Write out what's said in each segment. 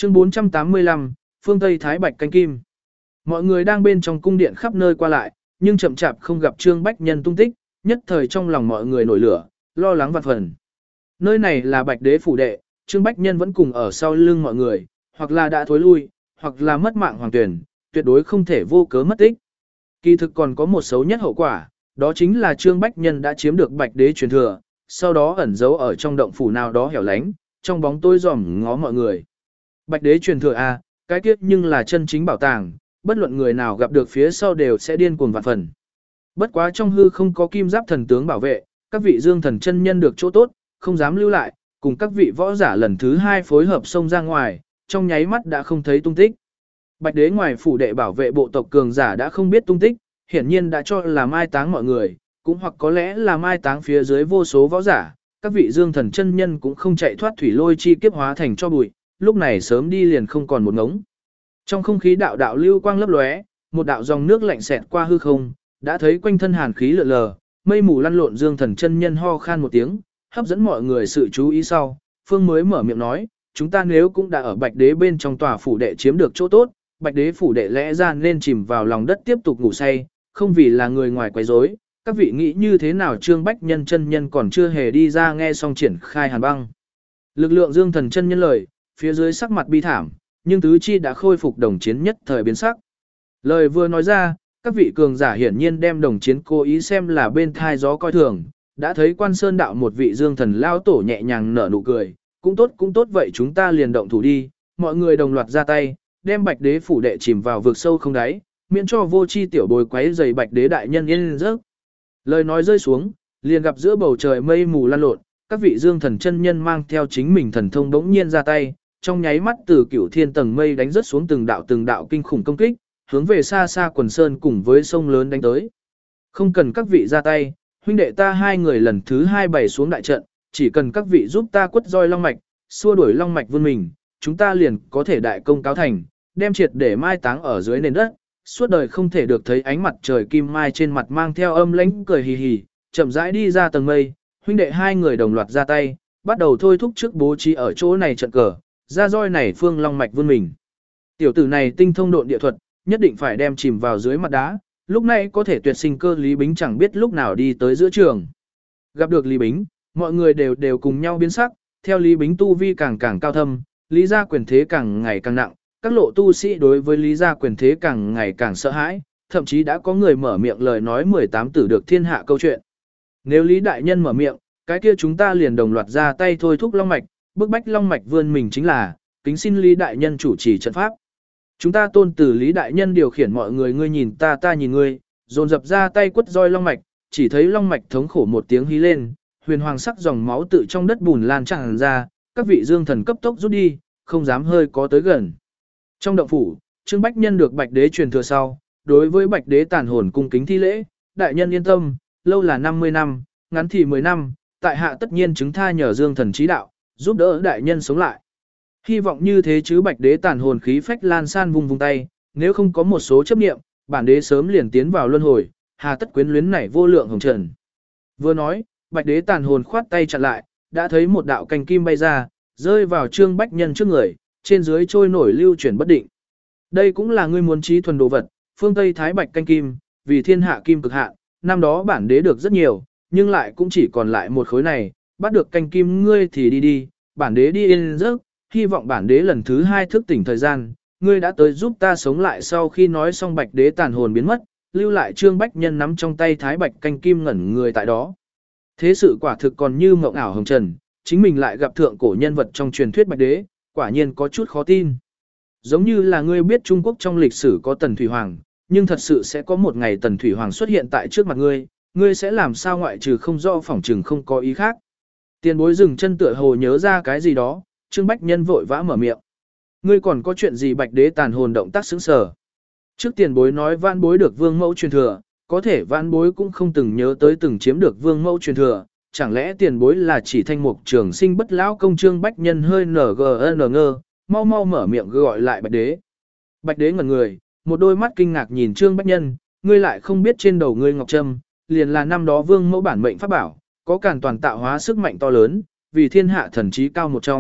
Chương 485, phương Tây Thái Bạch canh kim. Mọi người đang bên trong cung điện khắp nơi qua lại, nhưng chậm chạp không gặp Trương Bách Nhân tung tích, nhất thời trong lòng mọi người nổi lửa, lo lắng vạn phần. Nơi này là Bạch Đế phủ đệ, Trương Bách Nhân vẫn cùng ở sau lưng mọi người, hoặc là đã thối lui, hoặc là mất mạng hoàng tuyển, tuyệt đối không thể vô cớ mất tích. Kỳ thực còn có một xấu nhất hậu quả, đó chính là Trương Bách Nhân đã chiếm được Bạch Đế truyền thừa, sau đó ẩn giấu ở trong động phủ nào đó hẻo lánh, trong bóng tối dòm ngó mọi người. Bạch Đế truyền thừa a, cái kiếp nhưng là chân chính bảo tàng, bất luận người nào gặp được phía sau đều sẽ điên cuồng vạn phần. Bất quá trong hư không có kim giáp thần tướng bảo vệ, các vị dương thần chân nhân được chỗ tốt, không dám lưu lại, cùng các vị võ giả lần thứ 2 phối hợp xông ra ngoài, trong nháy mắt đã không thấy tung tích. Bạch Đế ngoài phủ đệ bảo vệ bộ tộc cường giả đã không biết tung tích, hiển nhiên đã cho là mai táng mọi người, cũng hoặc có lẽ là mai táng phía dưới vô số võ giả, các vị dương thần chân nhân cũng không chạy thoát thủy lôi chi kiếp hóa thành cho bụi, lúc này sớm đi liền không còn một ngống. Trong không khí đạo đạo lưu quang lấp lóe, một đạo dòng nước lạnh xẹt qua hư không, đã thấy quanh thân hàn khí lượn lờ, mây mù lăn lộn dương thần chân nhân ho khan một tiếng, hấp dẫn mọi người sự chú ý sau, Phương mới mở miệng nói, chúng ta nếu cũng đã ở Bạch Đế bên trong tòa phủ đệ chiếm được chỗ tốt, Bạch Đế phủ đệ lẽ ra nên chìm vào lòng đất tiếp tục ngủ say, không vì là người ngoài quấy rối. Các vị nghĩ như thế nào? Trương Bách Nhân chân nhân còn chưa hề đi ra nghe xong triển khai hàn băng. Lực lượng dương thần chân nhân lời, phía dưới sắc mặt bi thảm, nhưng tứ chi đã khôi phục đồng chiến nhất thời biến sắc. Lời vừa nói ra, các vị cường giả hiển nhiên đem đồng chiến cố ý xem là bên thai gió coi thường, đã thấy Quan Sơn đạo một vị dương thần lao tổ nhẹ nhàng nở nụ cười, cũng tốt vậy chúng ta liền động thủ đi, mọi người đồng loạt ra tay, đem Bạch Đế phủ đệ chìm vào vực sâu không đáy, miễn cho vô chi tiểu bối quấy rầy Bạch Đế đại nhân yên giấc. Lời nói rơi xuống, liền gặp giữa bầu trời mây mù lan lộn, các vị dương thần chân nhân mang theo chính mình thần thông bỗng nhiên ra tay, trong nháy mắt từ cửu thiên tầng mây đánh rớt xuống từng đạo kinh khủng công kích, hướng về xa xa quần sơn cùng với sông lớn đánh tới. Không cần các vị ra tay, huynh đệ ta hai người lần thứ 2 bày xuống đại trận, chỉ cần các vị giúp ta quất roi long mạch, xua đuổi long mạch vươn mình, chúng ta liền có thể đại công cáo thành, đem triệt để mai táng ở dưới nền đất, suốt đời không thể được thấy ánh mặt trời kim mai trên mặt mang theo âm lãnh cười hì hì, chậm rãi đi ra tầng mây, huynh đệ hai người đồng loạt ra tay, bắt đầu thôi thúc trước bố trí ở chỗ này trận cờ, ra roi này phương long mạch vươn mình. Tiểu tử này tinh thông độn địa thuật, nhất định phải đem chìm vào dưới mặt đá, lúc này có thể tuyệt sinh cơ. Lý Bính chẳng biết lúc nào đi tới giữa trường. Gặp được Lý Bính, mọi người đều cùng nhau biến sắc, theo Lý Bính tu vi càng cao thâm, Lý gia quyền thế càng ngày càng nặng, các lộ tu sĩ đối với Lý gia quyền thế càng ngày càng sợ hãi, thậm chí đã có người mở miệng lời nói 18 tử được thiên hạ câu chuyện. Nếu Lý đại nhân mở miệng, cái kia chúng ta liền đồng loạt ra tay thôi thúc long mạch, bức bách long mạch vươn mình chính là, kính xin Lý đại nhân chủ trì trận pháp. Chúng ta tôn từ Lý đại nhân điều khiển mọi người, ngươi nhìn ta ta nhìn ngươi, dồn dập ra tay quất roi long mạch, chỉ thấy long mạch thống khổ một tiếng hí lên, huyền hoàng sắc dòng máu tự trong đất bùn lan tràn ra, các vị dương thần cấp tốc rút đi, không dám hơi có tới gần. Trong động phủ, Trương Bách Nhân được Bạch Đế truyền thừa sau, đối với Bạch Đế tàn hồn cung kính thi lễ, đại nhân yên tâm, lâu là 50 năm, ngắn thì 10 năm, tại hạ tất nhiên chứng tha nhờ dương thần trí đạo, giúp đỡ đại nhân sống lại. Hy vọng như thế chứ. Bạch Đế tàn hồn khí phách lan san vung tay, nếu không có một số chấp niệm, bản đế sớm liền tiến vào luân hồi, hà tất quyến luyến này vô lượng hồng trần. Vừa nói, Bạch Đế tàn hồn khoát tay chặn lại, đã thấy một đạo cành kim bay ra, rơi vào Trương Bách Nhân trước người, trên dưới trôi nổi lưu chuyển bất định. Đây cũng là ngươi muốn trí thuần đồ vật, phương Tây Thái Bạch canh kim, vì thiên hạ kim cực hạn, năm đó bản đế được rất nhiều, nhưng lại cũng chỉ còn lại một khối này, bắt được canh kim ngươi thì đi đi, bản đế đi yên giấc, hy vọng bản đế lần thứ 2 thức tỉnh thời gian, ngươi đã tới giúp ta sống lại. Sau khi nói xong, Bạch Đế tàn hồn biến mất, lưu lại Trương Bách Nhân nắm trong tay Thái Bạch canh kim ngẩn người tại đó. Thế sự quả thực còn như mộng ảo hồng trần, chính mình lại gặp thượng cổ nhân vật trong truyền thuyết Bạch Đế, quả nhiên có chút khó tin. Giống như là ngươi biết Trung Quốc trong lịch sử có Tần Thủy Hoàng, nhưng thật sự sẽ có một ngày Tần Thủy Hoàng xuất hiện tại trước mặt ngươi sẽ làm sao? Ngoại trừ không rõ, phỏng trừng không có ý khác. Tiền bối dừng chân tựa hồ nhớ ra cái gì đó, Trương Bách Nhân vội vã mở miệng. Ngươi còn có chuyện gì? Bạch Đế tàn hồn động tác sững sờ. Trước tiền bối nói vãn bối được vương mẫu truyền thừa, có thể vãn bối cũng không từng nhớ tới từng chiếm được vương mẫu truyền thừa, chẳng lẽ tiền bối là chỉ thanh mục trường sinh bất lão công? Trương Bách Nhân hơi ngơ, mau mở miệng gọi lại Bạch Đế. Bạch Đế ngẩn người, một đôi mắt kinh ngạc nhìn Trương Bách Nhân, ngươi lại không biết trên đầu ngươi ngọc trâm, liền là năm đó vương mẫu bản mệnh pháp bảo, có càn toàn tạo hóa sức mạnh to lớn, vì thiên hạ thần trí cao một trong,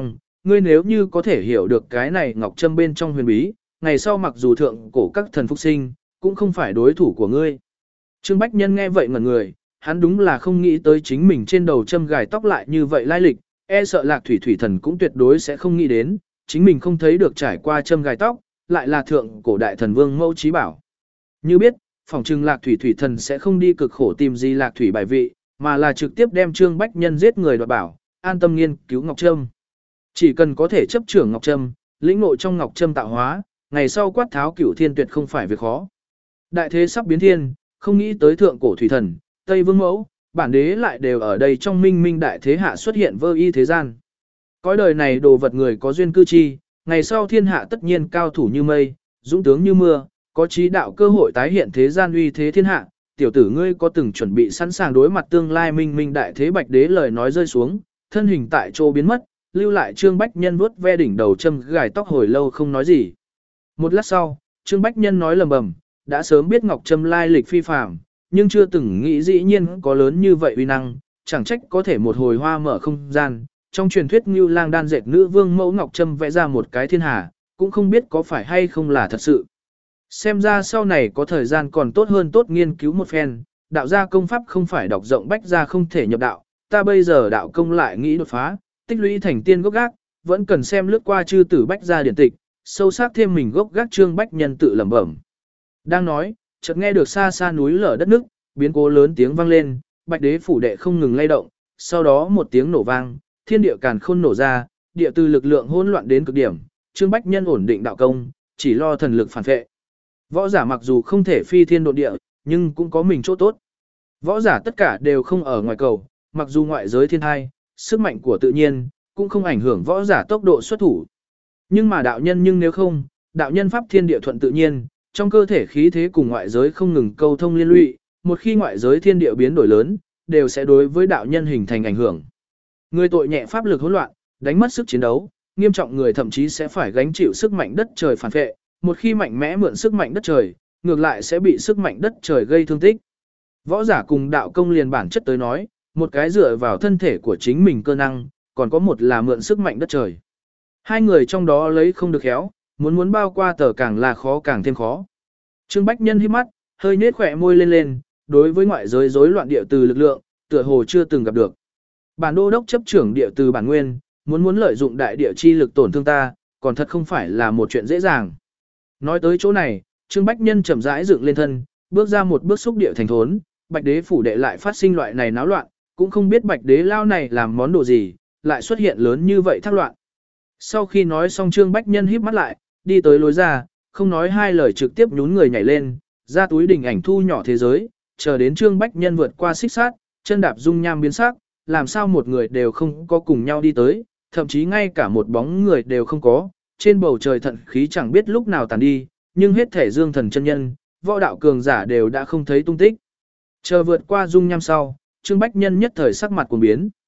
ngươi nếu như có thể hiểu được cái này ngọc trâm bên trong huyền bí, ngày sau mặc dù thượng cổ các thần phục sinh, cũng không phải đối thủ của ngươi. Trương Bách Nhân nghe vậy ngẩn người, hắn đúng là không nghĩ tới chính mình trên đầu châm gài tóc lại như vậy lai lịch, e sợ Lạc Thủy Thủy Thần cũng tuyệt đối sẽ không nghĩ đến, chính mình không thấy được trải qua châm gài tóc, lại là thượng cổ đại thần vương mẫu trí bảo. Như biết, phỏng chừng Lạc Thủy Thủy Thần sẽ không đi cực khổ tìm gì Lạc Thủy bài vị, mà là trực tiếp đem Trương Bách Nhân giết người đoạt bảo, an tâm nghiên cứu Ngọc Trâm. Chỉ cần có thể chấp trưởng Ngọc Trâm, lĩnh ngộ trong Ngọc Trâm tạo hóa, ngày sau quát tháo cửu thiên tuyệt không phải việc khó. Đại thế sắp biến thiên, không nghĩ tới thượng cổ thủy thần, Tây Vương Mẫu, bản đế lại đều ở đây trong minh minh đại thế hạ xuất hiện vơ y thế gian. Cõi đời này đồ vật người có duyên cư chi, ngày sau thiên hạ tất nhiên cao thủ như mây, dũng tướng như mưa, có trí đạo cơ hội tái hiện thế gian uy thế thiên hạ. Tiểu tử ngươi có từng chuẩn bị sẵn sàng đối mặt tương lai minh minh đại thế bạch đế lời nói rơi xuống, thân hình tại chỗ biến mất, lưu lại Trương Bách Nhân vuốt ve đỉnh đầu châm gài tóc hồi lâu không nói gì. Một lát sau, Trương Bách Nhân nói lầm bầm, đã sớm biết Ngọc Trâm lai lịch phi phàm, nhưng chưa từng nghĩ dĩ nhiên có lớn như vậy uy năng, chẳng trách có thể một hồi hoa mở không gian. Trong truyền thuyết Ngưu Lang đan dệt nữ vương mẫu Ngọc Trâm vẽ ra một cái thiên hà, cũng không biết có phải hay không là thật sự. Xem ra sau này có thời gian còn tốt hơn tốt nghiên cứu một phen, đạo gia công pháp không phải đọc rộng bách gia không thể nhập đạo, ta bây giờ đạo công lại nghĩ đột phá, tích lũy thành tiên gốc gác, vẫn cần xem lướt qua chư tử bách gia điển tịch, sâu sắc thêm mình gốc gác Trương Bách Nhân tự lẩm bẩm. Đang nói, chợt nghe được xa xa núi lở đất nứt, biến cố lớn tiếng vang lên, Bạch Đế phủ đệ không ngừng lay động, sau đó một tiếng nổ vang, thiên địa càn khôn nổ ra, địa từ lực lượng hỗn loạn đến cực điểm, Trương Bách Nhân ổn định đạo công, chỉ lo thần lực phản vệ. Võ giả mặc dù không thể phi thiên độn địa, nhưng cũng có mình chỗ tốt. Võ giả tất cả đều không ở ngoài cầu, mặc dù ngoại giới thiên thai, sức mạnh của tự nhiên, cũng không ảnh hưởng võ giả tốc độ xuất thủ. Nhưng mà đạo nhân nhưng nếu không, đạo nhân pháp thiên địa thuận tự nhiên, trong cơ thể khí thế cùng ngoại giới không ngừng câu thông liên lụy, một khi ngoại giới thiên địa biến đổi lớn, đều sẽ đối với đạo nhân hình thành ảnh hưởng. Người tội nhẹ pháp lực hỗn loạn, đánh mất sức chiến đấu, nghiêm trọng người thậm chí sẽ phải gánh chịu sức mạnh đất trời phản vệ, một khi mạnh mẽ mượn sức mạnh đất trời, ngược lại sẽ bị sức mạnh đất trời gây thương tích. Võ giả cùng đạo công liền bản chất tới nói, một cái dựa vào thân thể của chính mình cơ năng, còn có một là mượn sức mạnh đất trời. Hai người trong đó lấy không được khéo, muốn bao qua tờ càng là khó càng thêm khó. Trương Bách Nhân hít mắt, hơi nết khỏe môi lên, đối với ngoại giới rối loạn địa từ lực lượng, tựa hồ chưa từng gặp được. Bản đô đốc chấp trưởng địa từ bản nguyên, muốn lợi dụng đại địa chi lực tổn thương ta, còn thật không phải là một chuyện dễ dàng. Nói tới chỗ này, Trương Bách Nhân chậm rãi dựng lên thân, bước ra một bước xúc địa thành thốn, Bạch Đế phủ đệ lại phát sinh loại này náo loạn, cũng không biết Bạch Đế lao này làm món đồ gì, lại xuất hiện lớn như vậy thác loạn. Sau khi nói xong Trương Bách Nhân híp mắt lại, đi tới lối ra, không nói hai lời trực tiếp nhún người nhảy lên, ra túi đỉnh ảnh thu nhỏ thế giới, chờ đến Trương Bách Nhân vượt qua xích sát, chân đạp dung nham biến sắc, làm sao một người đều không có cùng nhau đi tới, thậm chí ngay cả một bóng người đều không có, trên bầu trời thận khí chẳng biết lúc nào tàn đi, nhưng hết thể dương thần chân nhân, võ đạo cường giả đều đã không thấy tung tích. Chờ vượt qua dung nham sau, Trương Bách Nhân nhất thời sắc mặt cuồng biến.